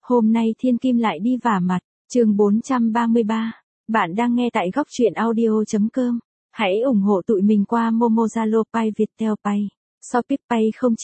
Hôm nay Thiên Kim lại đi vả mặt, chương 433. Bạn đang nghe tại góc truyện audio.com. Hãy ủng hộ tụi mình qua Momo, Zalo, Pay, Viettel Pay, Shopee Pay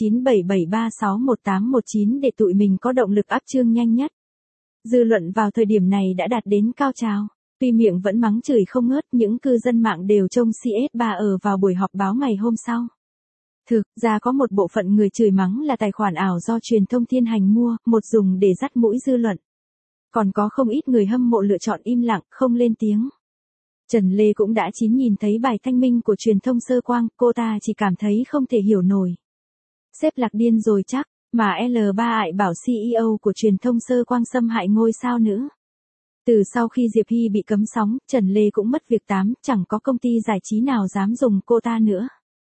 0977361819 để tụi mình có động lực up chương nhanh nhất. Dư luận vào thời điểm này đã đạt đến cao trào. Tuy miệng vẫn mắng chửi không ngớt, những cư dân mạng đều trông CS3 ở vào buổi họp báo ngày hôm sau. Thực ra có một bộ phận người chửi mắng là tài khoản ảo do truyền thông Thiên Hành mua, một dùng để dắt mũi dư luận. Còn có không ít người hâm mộ lựa chọn im lặng, không lên tiếng. Trần Lê cũng đã nhìn thấy bài thanh minh của truyền thông Sơ Quang, cô ta chỉ cảm thấy không thể hiểu nổi. Sếp Lạc điên rồi chắc, mà L3 ại bảo CEO của truyền thông Sơ Quang xâm hại ngôi sao nữ. Từ sau khi Diệp Hy bị cấm sóng, Trần Lê cũng mất việc chẳng có công ty giải trí nào dám dùng cô ta nữa.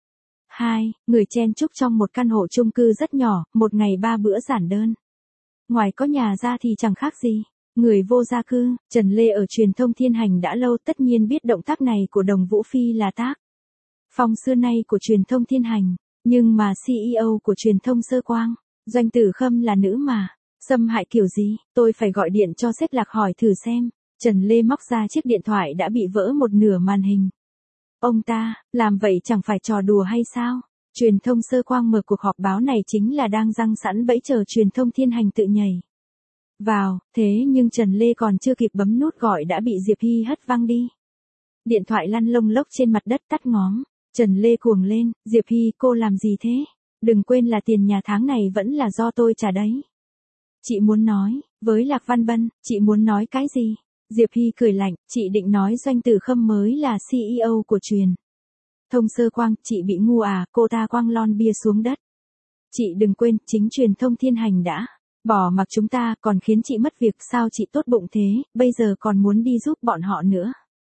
2. Người chen chúc trong một căn hộ chung cư rất nhỏ, một ngày 3 bữa giản đơn. Ngoài có nhà ra thì chẳng khác gì. Người vô gia cư, Trần Lê ở truyền thông Thiên Hành đã lâu, tất nhiên biết động tác này của Đồng Vũ Phi là tác phong xưa nay của truyền thông Thiên Hành. Nhưng mà CEO của truyền thông Sơ Quang, Doanh Tử Khâm là nữ mà. Xâm hại kiểu gì, tôi phải gọi điện cho sếp Lạc hỏi thử xem. Trần Lê móc ra chiếc điện thoại đã bị vỡ một nửa màn hình. Ông ta, làm vậy chẳng phải trò đùa hay sao? Truyền thông Sơ Quang mở cuộc họp báo này chính là đang giăng sẵn bẫy chờ truyền thông Thiên Hành tự nhảy vào, thế nhưng Trần Lê còn chưa kịp bấm nút gọi đã bị Diệp Hy hất văng đi. Điện thoại lăn lông lốc trên mặt đất tắt ngóm. Trần Lê cuồng lên, Diệp Hy, cô làm gì thế? Đừng quên là tiền nhà tháng này vẫn là do tôi trả đấy. Chị muốn nói, với Lạc Văn Bân, chị muốn nói cái gì? Diệp Hy cười lạnh, chị định nói Doanh Tử Khâm mới là CEO của truyền thông Sơ Quang, chị bị ngu à? Cô ta quăng lon bia xuống đất. Chị đừng quên, chính truyền thông Thiên Hành đã bỏ mặc chúng ta, còn khiến chị mất việc. Sao chị tốt bụng thế, bây giờ còn muốn đi giúp bọn họ nữa?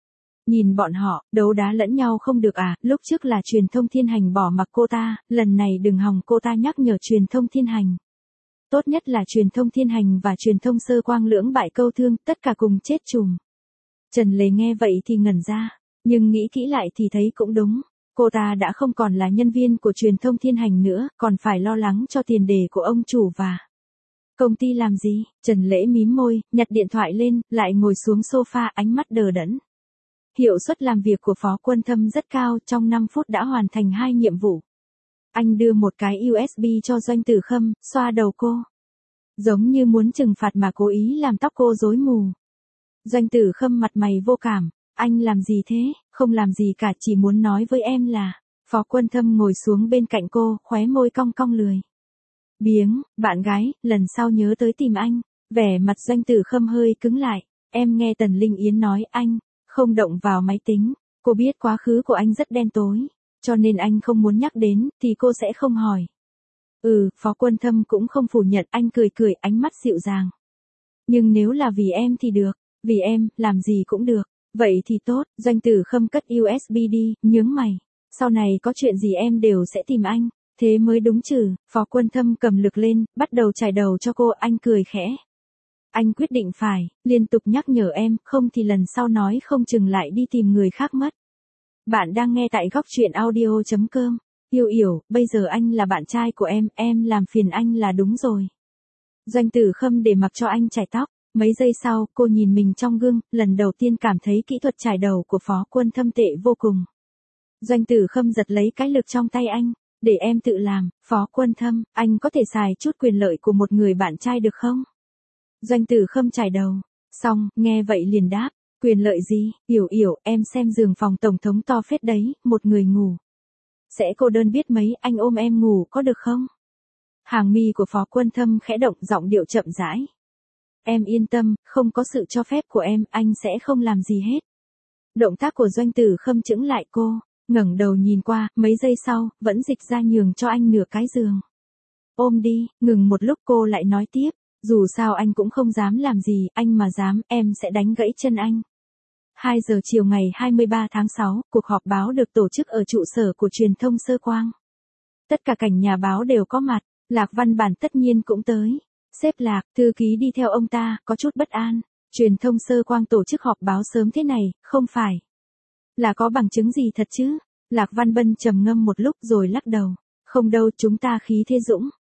Nhìn bọn họ, đấu đá lẫn nhau không được à? Lúc trước là truyền thông Thiên Hành bỏ mặc cô ta, lần này đừng hòng cô ta nhắc nhở truyền thông Thiên Hành. Tốt nhất là truyền thông Thiên Hành và truyền thông Sơ Quang lưỡng bại câu thương, tất cả cùng chết chùm. Trần Lê nghe vậy thì ngẩn ra, nhưng nghĩ kỹ lại thì thấy cũng đúng. Cô ta đã không còn là nhân viên của truyền thông Thiên Hành nữa, còn phải lo lắng cho tiền đề của ông chủ và công ty làm gì. Trần Lễ mím môi, nhặt điện thoại lên, lại ngồi xuống sofa, ánh mắt đờ đẫn. Hiệu suất làm việc của Phó Quân Thâm rất cao, trong 5 phút đã hoàn thành 2 nhiệm vụ. Anh đưa một cái USB cho Doanh Tử Khâm, xoa đầu cô. Giống như muốn trừng phạt mà cố ý làm tóc cô rối mù. Doanh Tử Khâm mặt mày vô cảm, anh làm gì thế? Không làm gì cả, chỉ muốn nói với em là. Phó Quân Thâm ngồi xuống bên cạnh cô, khóe môi cong cong lười biếng, bạn gái, lần sau nhớ tới tìm anh. Vẻ mặt Doanh Tử Khâm hơi cứng lại, em nghe Tần Linh Yến nói anh không động vào máy tính. Cô biết quá khứ của anh rất đen tối, cho nên anh không muốn nhắc đến, thì cô sẽ không hỏi. Phó Quân Thâm cũng không phủ nhận, anh cười cười, ánh mắt dịu dàng. Nhưng nếu là vì em thì được, vì em, làm gì cũng được. Vậy thì tốt. Doanh Tử Khâm cất USB đi, nhướng mày. Sau này có chuyện gì em đều sẽ tìm anh, thế mới đúng chứ. Phó Quân Thâm cầm lược lên, bắt đầu chải đầu cho cô, anh cười khẽ. Anh quyết định phải liên tục nhắc nhở em, không thì lần sau nói không chừng lại đi tìm người khác mất. Bạn đang nghe tại góc truyện audio.com. Yêu Yểu, bây giờ anh là bạn trai của em làm phiền anh là đúng rồi. Doanh Tử Khâm để mặc cho anh chải tóc. Mấy giây sau, cô nhìn mình trong gương, lần đầu tiên cảm thấy kỹ thuật chải đầu của Phó Quân Thâm tệ vô cùng. Doanh Tử Khâm giật lấy cái lược trong tay anh, để em tự làm. Phó Quân Thâm, anh có thể xài chút quyền lợi của một người bạn trai được không? Doanh Tử Khâm chải đầu xong, nghe vậy liền đáp, quyền lợi gì? Yểu, em xem giường phòng tổng thống to phết đấy, một người ngủ sẽ cô đơn biết mấy, anh ôm em ngủ có được không? Hàng mi của Phó Quân Thâm khẽ động, giọng điệu chậm rãi. Em yên tâm, không có sự cho phép của em, anh sẽ không làm gì hết. Động tác của Doanh Tử Khâm chững lại, cô ngẩng đầu nhìn qua, mấy giây sau, vẫn dịch ra nhường cho anh nửa cái giường. Ôm đi. Ngừng một lúc cô lại nói tiếp, dù sao anh cũng không dám làm gì, anh mà dám, em sẽ đánh gãy chân anh. 2 giờ chiều ngày 23 tháng 6, cuộc họp báo được tổ chức ở trụ sở của truyền thông Sơ Quang. Tất cả cảnh nhà báo đều có mặt, Lạc Văn Bản tất nhiên cũng tới. Sếp Lạc, thư ký đi theo ông ta, có chút bất an. Truyền thông Sơ Quang tổ chức họp báo sớm thế này, không phải là có bằng chứng gì thật chứ? Lạc Văn Bân trầm ngâm một lúc rồi lắc đầu. Không đâu, chúng ta khí thế dũng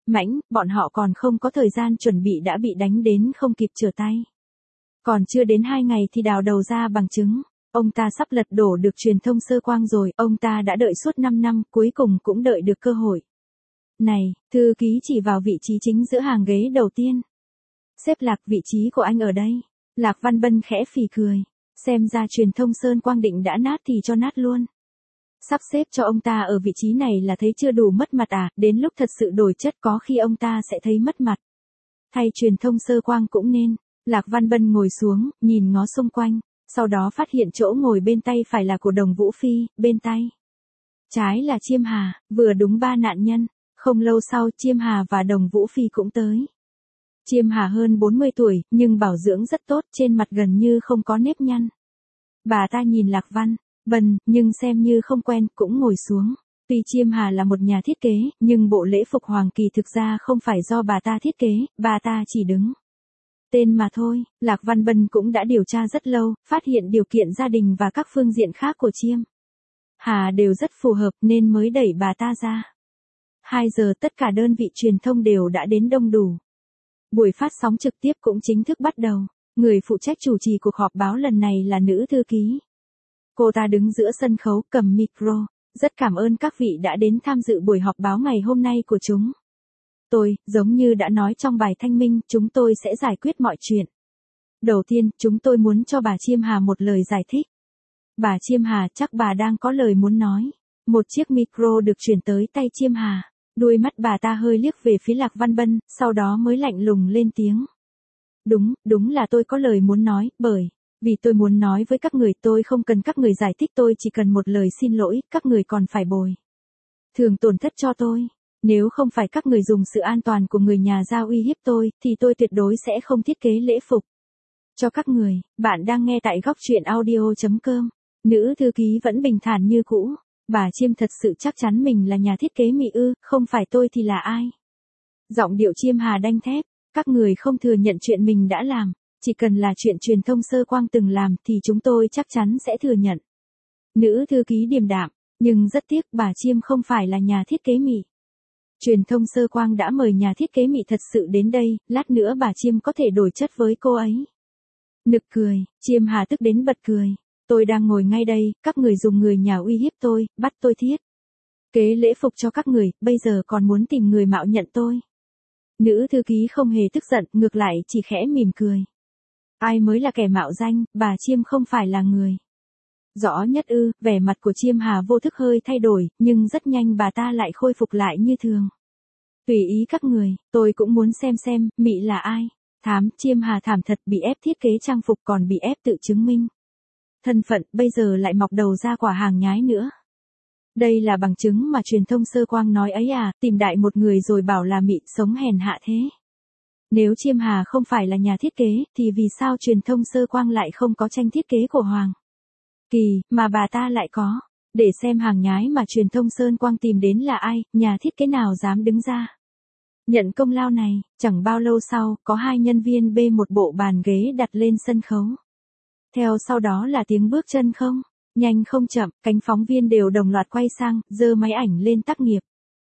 Mãnh, bọn họ còn không có thời gian chuẩn bị đã bị đánh đến không kịp trở tay. Còn chưa đến 2 ngày thì đào đầu ra bằng chứng. Ông ta sắp lật đổ được truyền thông sơ quang rồi, ông ta đã đợi suốt 5 năm, cuối cùng cũng đợi được cơ hội. Này, thư ký chỉ vào vị trí chính giữa hàng ghế đầu tiên. Xếp Lạc, vị trí của anh ở đây. Lạc Văn Bân khẽ phì cười. Xem ra truyền thông Sơn Quang định đã nát thì cho nát luôn. Sắp xếp cho ông ta ở vị trí này là thấy chưa đủ mất mặt à, đến lúc thật sự đổi chất có khi ông ta sẽ thấy mất mặt. Thay truyền thông Sơ Quang cũng nên. Lạc Văn Bân ngồi xuống, nhìn ngó xung quanh, sau đó phát hiện chỗ ngồi bên tay phải là của Đồng Vũ Phi, bên tay trái là Chiêm Hà, vừa đúng 3 nạn nhân. Không lâu sau Chiêm Hà và Đồng Vũ Phi cũng tới. Chiêm Hà hơn 40 tuổi, nhưng bảo dưỡng rất tốt, trên mặt gần như không có nếp nhăn. Bà ta nhìn Lạc Văn Bân, nhưng xem như không quen, cũng ngồi xuống. Tuy Chiêm Hà là một nhà thiết kế, nhưng bộ lễ phục hoàng kỳ thực ra không phải do bà ta thiết kế, bà ta chỉ đứng tên mà thôi. Lạc Văn Bân cũng đã điều tra rất lâu, phát hiện điều kiện gia đình và các phương diện khác của Chiêm Hà đều rất phù hợp nên mới đẩy bà ta ra. 2 giờ tất cả đơn vị truyền thông đều đã đến đông đủ. Buổi phát sóng trực tiếp cũng chính thức bắt đầu. Người phụ trách chủ trì cuộc họp báo lần này là nữ thư ký. Cô ta đứng giữa sân khấu cầm micro. Rất cảm ơn các vị đã đến tham dự buổi họp báo ngày hôm nay của chúng tôi, giống như đã nói trong bài thanh minh, chúng tôi sẽ giải quyết mọi chuyện. Đầu tiên, chúng tôi muốn cho bà Chiêm Hà một lời giải thích. Bà Chiêm Hà, chắc bà đang có lời muốn nói. Một chiếc micro được chuyển tới tay Chiêm Hà. Đuôi mắt bà ta hơi liếc về phía Lạc Văn Bân, sau đó mới lạnh lùng lên tiếng. Đúng là tôi có lời muốn nói, vì tôi muốn nói với các người, tôi không cần các người giải thích, tôi chỉ cần một lời xin lỗi, các người còn phải bồi thường tổn thất cho tôi. Nếu không phải các người dùng sự an toàn của người nhà ra uy hiếp tôi, thì tôi tuyệt đối sẽ không thiết kế lễ phục cho các người. Bạn đang nghe tại góc truyện audio.com. Nữ thư ký vẫn bình thản như cũ. Bà Chiêm thật sự chắc chắn mình là nhà thiết kế mỹ ư, không phải tôi thì là ai? Giọng điệu Chiêm Hà đanh thép, các người không thừa nhận chuyện mình đã làm, chỉ cần là chuyện truyền thông Sơ Quang từng làm thì chúng tôi chắc chắn sẽ thừa nhận. Nữ thư ký điềm đạm, nhưng rất tiếc bà Chiêm không phải là nhà thiết kế mỹ. Truyền thông Sơ Quang đã mời nhà thiết kế mỹ thật sự đến đây, lát nữa bà Chiêm có thể đổi chất với cô ấy. Nực cười, Chiêm Hà tức đến bật cười. Tôi đang ngồi ngay đây, các người dùng người nhà uy hiếp tôi, bắt tôi thiết kế lễ phục cho các người, bây giờ còn muốn tìm người mạo nhận tôi. Nữ thư ký không hề tức giận, ngược lại chỉ khẽ mỉm cười. Ai mới là kẻ mạo danh, bà Chiêm không phải là người. Rõ nhất ư, vẻ mặt của Chiêm Hà vô thức hơi thay đổi, nhưng rất nhanh bà ta lại khôi phục lại như thường. Tùy ý các người, tôi cũng muốn xem, Mị là ai. Chiêm Hà thảm thật, bị ép thiết kế trang phục còn bị ép tự chứng minh thân phận, bây giờ lại mọc đầu ra quả hàng nhái nữa. Đây là bằng chứng mà truyền thông Sơ Quang nói ấy à, tìm đại một người rồi bảo là Mị sống hèn hạ thế. Nếu Chiêm Hà không phải là nhà thiết kế, thì vì sao truyền thông Sơ Quang lại không có tranh thiết kế của Hoàng Kỳ, mà bà ta lại có? Để xem hàng nhái mà truyền thông Sơn Quang tìm đến là ai, nhà thiết kế nào dám đứng ra nhận công lao này. Chẳng bao lâu sau, có 2 nhân viên bê một bộ bàn ghế đặt lên sân khấu. Theo sau đó là tiếng bước chân không nhanh không chậm, cánh phóng viên đều đồng loạt quay sang, giơ máy ảnh lên tác nghiệp.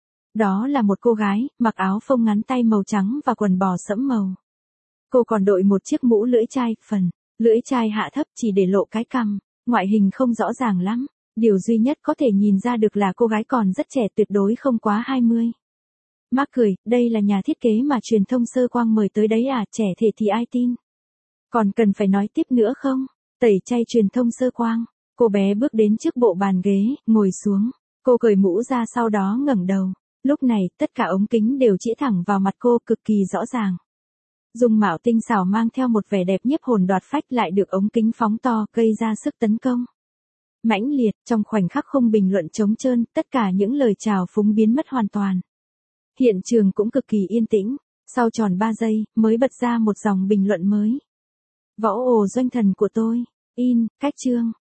Đó là một cô gái, mặc áo phông ngắn tay màu trắng và quần bò sẫm màu. Cô còn đội một chiếc mũ lưỡi chai, phần lưỡi chai hạ thấp chỉ để lộ cái cằm, ngoại hình không rõ ràng lắm. Điều duy nhất có thể nhìn ra được là cô gái còn rất trẻ, tuyệt đối không quá 20. Mắc cười, đây là nhà thiết kế mà truyền thông Sơ Quang mời tới đấy à, trẻ thể thì ai tin. Còn cần phải nói tiếp nữa không? Tẩy chay truyền thông Sơ Quang. Cô bé bước đến trước bộ bàn ghế, ngồi xuống. Cô cởi mũ ra sau đó ngẩng đầu. Lúc này, tất cả ống kính đều chĩa thẳng vào mặt cô, cực kỳ rõ ràng. Dung mạo tinh xảo mang theo một vẻ đẹp nhiếp hồn đoạt phách lại được ống kính phóng to, gây ra sức tấn công mãnh liệt. Trong khoảnh khắc không bình luận trống trơn, tất cả những lời chào phúng biến mất hoàn toàn. Hiện trường cũng cực kỳ yên tĩnh. Sau tròn 3 giây, mới bật ra một dòng bình luận mới. Võ ồ doanh thần của tôi. In, cách chương.